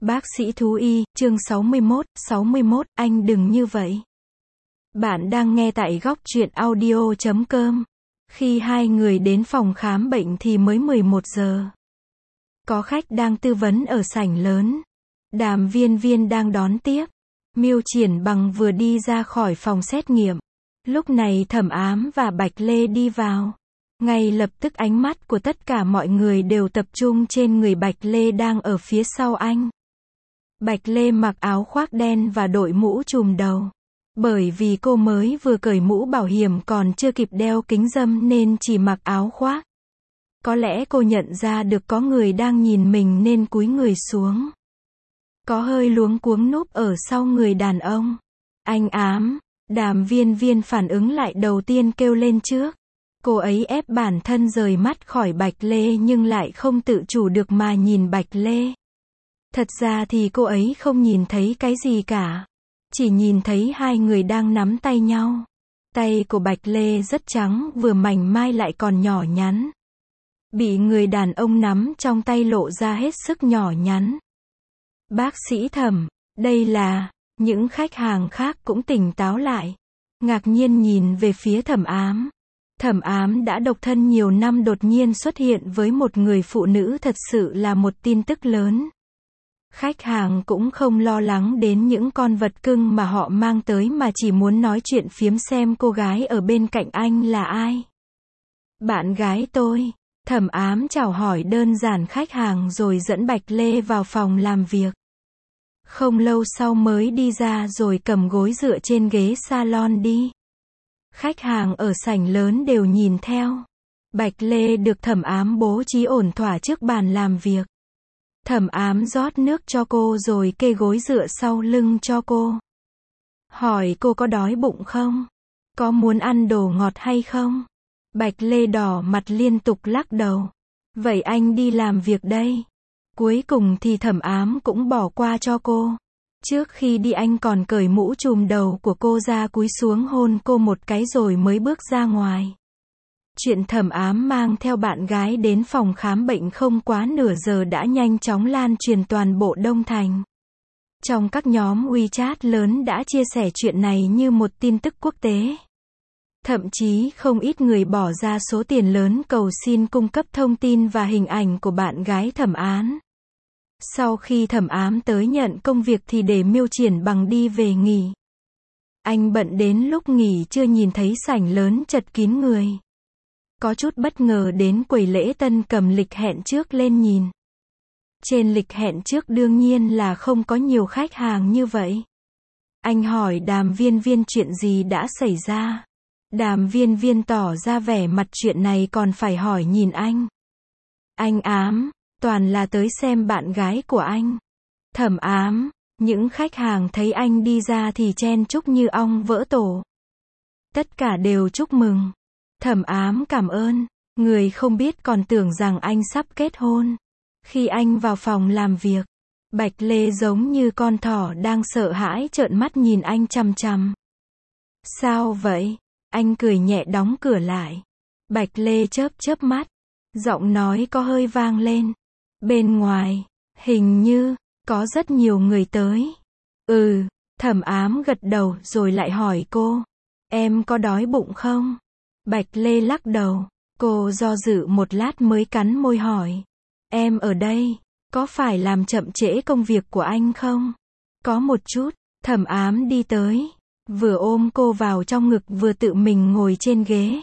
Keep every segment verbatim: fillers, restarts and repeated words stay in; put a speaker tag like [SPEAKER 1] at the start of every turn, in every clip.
[SPEAKER 1] Bác sĩ thú y, chương sáu mươi mốt, sáu mươi mốt, anh đừng như vậy. Bạn đang nghe tại góc truyện audio chấm com. Khi hai người đến phòng khám bệnh thì mới mười một giờ. Có khách đang tư vấn ở sảnh lớn. Đàm Viên Viên đang đón tiếp. Miêu Triển Bằng vừa đi ra khỏi phòng xét nghiệm. Lúc này Thẩm Ám và Bạch Lê đi vào. Ngay lập tức ánh mắt của tất cả mọi người đều tập trung trên người Bạch Lê đang ở phía sau anh. Bạch Lê mặc áo khoác đen và đội mũ trùm đầu. Bởi vì cô mới vừa cởi mũ bảo hiểm còn chưa kịp đeo kính râm nên chỉ mặc áo khoác. Có lẽ cô nhận ra được có người đang nhìn mình nên cúi người xuống. Có hơi luống cuống núp ở sau người đàn ông. Anh Ám, Đàm Viên Viên phản ứng lại đầu tiên kêu lên trước. Cô ấy ép bản thân rời mắt khỏi Bạch Lê nhưng lại không tự chủ được mà nhìn Bạch Lê. Thật ra thì cô ấy không nhìn thấy cái gì cả. Chỉ nhìn thấy hai người đang nắm tay nhau. Tay của Bạch Lê rất trắng, vừa mảnh mai lại còn nhỏ nhắn. Bị người đàn ông nắm trong tay lộ ra hết sức nhỏ nhắn. Bác sĩ Thẩm, đây là... Những khách hàng khác cũng tỉnh táo lại. Ngạc nhiên nhìn về phía Thẩm Ám. Thẩm Ám đã độc thân nhiều năm đột nhiên xuất hiện với một người phụ nữ thật sự là một tin tức lớn. Khách hàng cũng không lo lắng đến những con vật cưng mà họ mang tới mà chỉ muốn nói chuyện phiếm xem cô gái ở bên cạnh anh là ai. Bạn gái tôi. Thẩm Ám chào hỏi đơn giản khách hàng rồi dẫn Bạch Lê vào phòng làm việc. Không lâu sau mới đi ra rồi cầm gối dựa trên ghế salon đi. Khách hàng ở sảnh lớn đều nhìn theo. Bạch Lê được Thẩm Ám bố trí ổn thỏa trước bàn làm việc. Thẩm Ám rót nước cho cô rồi kê gối dựa sau lưng cho cô. Hỏi cô có đói bụng không? Có muốn ăn đồ ngọt hay không? Bạch Lê đỏ mặt liên tục lắc đầu. Vậy anh đi làm việc đây. Cuối cùng thì Thẩm Ám cũng bỏ qua cho cô. Trước khi đi anh còn cởi mũ trùm đầu của cô ra cúi xuống hôn cô một cái rồi mới bước ra ngoài. Chuyện Thẩm Ám mang theo bạn gái đến phòng khám bệnh không quá nửa giờ đã nhanh chóng lan truyền toàn bộ Đông Thành. Trong các nhóm WeChat lớn đã chia sẻ chuyện này như một tin tức quốc tế. Thậm chí không ít người bỏ ra số tiền lớn cầu xin cung cấp thông tin và hình ảnh của bạn gái Thẩm Ám. Sau khi Thẩm Ám tới nhận công việc thì để Miêu Triển Bằng đi về nghỉ. Anh bận đến lúc nghỉ chưa nhìn thấy sảnh lớn chật kín người. Có chút bất ngờ đến quầy lễ tân cầm lịch hẹn trước lên nhìn. Trên lịch hẹn trước đương nhiên là không có nhiều khách hàng như vậy. Anh hỏi Đàm Viên Viên chuyện gì đã xảy ra. Đàm Viên Viên tỏ ra vẻ mặt chuyện này còn phải hỏi nhìn anh. Anh Ám, toàn là tới xem bạn gái của anh. Thẩm Ám, những khách hàng thấy anh đi ra thì chen chúc như ong vỡ tổ. Tất cả đều chúc mừng. Thẩm Ám cảm ơn. Người không biết còn tưởng rằng anh sắp kết hôn. Khi anh vào phòng làm việc, Bạch Lê giống như con thỏ đang sợ hãi trợn mắt nhìn anh chằm chằm. Sao vậy? Anh cười nhẹ đóng cửa lại. Bạch Lê chớp chớp mắt. Giọng nói có hơi vang lên. Bên ngoài, hình như, có rất nhiều người tới. Ừ, Thẩm Ám gật đầu rồi lại hỏi cô. Em có đói bụng không? Bạch Lê lắc đầu. Cô do dự một lát mới cắn môi hỏi. Em ở đây, có phải làm chậm trễ công việc của anh không? Có một chút. Thẩm Ám đi tới. Vừa ôm cô vào trong ngực vừa tự mình ngồi trên ghế.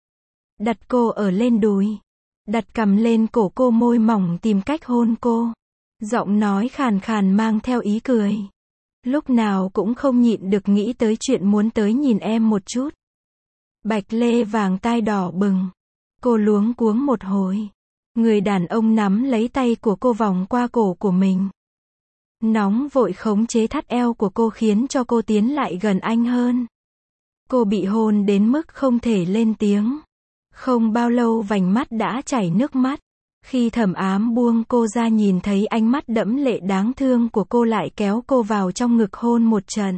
[SPEAKER 1] Đặt cô ở lên đùi. Đặt cằm lên cổ cô, môi mỏng tìm cách hôn cô. Giọng nói khàn khàn mang theo ý cười. Lúc nào cũng không nhịn được nghĩ tới chuyện muốn tới nhìn em một chút. Bạch Lê vàng tai đỏ bừng. Cô luống cuống một hồi. Người đàn ông nắm lấy tay của cô vòng qua cổ của mình. Nóng vội khống chế thắt eo của cô khiến cho cô tiến lại gần anh hơn. Cô bị hôn đến mức không thể lên tiếng. Không bao lâu vành mắt đã chảy nước mắt. Khi Thẩm Ám buông cô ra nhìn thấy ánh mắt đẫm lệ đáng thương của cô lại kéo cô vào trong ngực hôn một trận.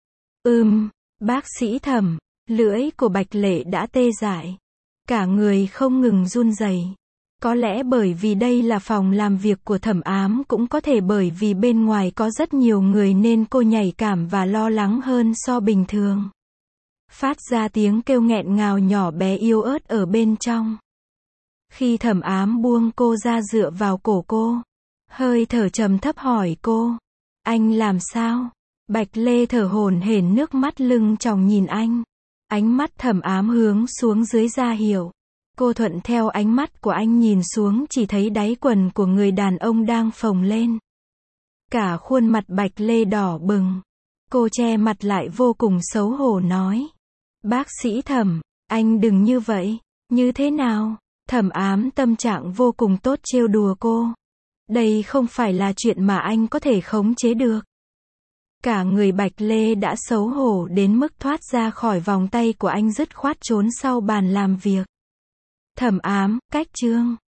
[SPEAKER 1] Ừm, bác sĩ Thẩm, lưỡi của Bạch Lê đã tê dại. Cả người không ngừng run rẩy. Có lẽ bởi vì đây là phòng làm việc của Thẩm Ám, cũng có thể bởi vì bên ngoài có rất nhiều người nên cô nhạy cảm và lo lắng hơn so bình thường. Phát ra tiếng kêu nghẹn ngào nhỏ bé yếu ớt ở bên trong. Khi Thẩm Ám buông cô ra dựa vào cổ cô, hơi thở trầm thấp hỏi cô, anh làm sao? Bạch Lê thở hổn hển, nước mắt lưng tròng nhìn anh. Ánh mắt Thẩm Ám hướng xuống dưới ra hiệu. Cô thuận theo ánh mắt của anh nhìn xuống, chỉ thấy đáy quần của người đàn ông đang phồng lên. Cả khuôn mặt Bạch Lê đỏ bừng. Cô che mặt lại vô cùng xấu hổ nói. Bác sĩ Thẩm, anh đừng như vậy. Như thế nào? Thẩm Ám tâm trạng vô cùng tốt trêu đùa cô. Đây không phải là chuyện mà anh có thể khống chế được. Cả người Bạch Lê đã xấu hổ đến mức thoát ra khỏi vòng tay của anh, dứt khoát trốn sau bàn làm việc. Thẩm Ám, cách chương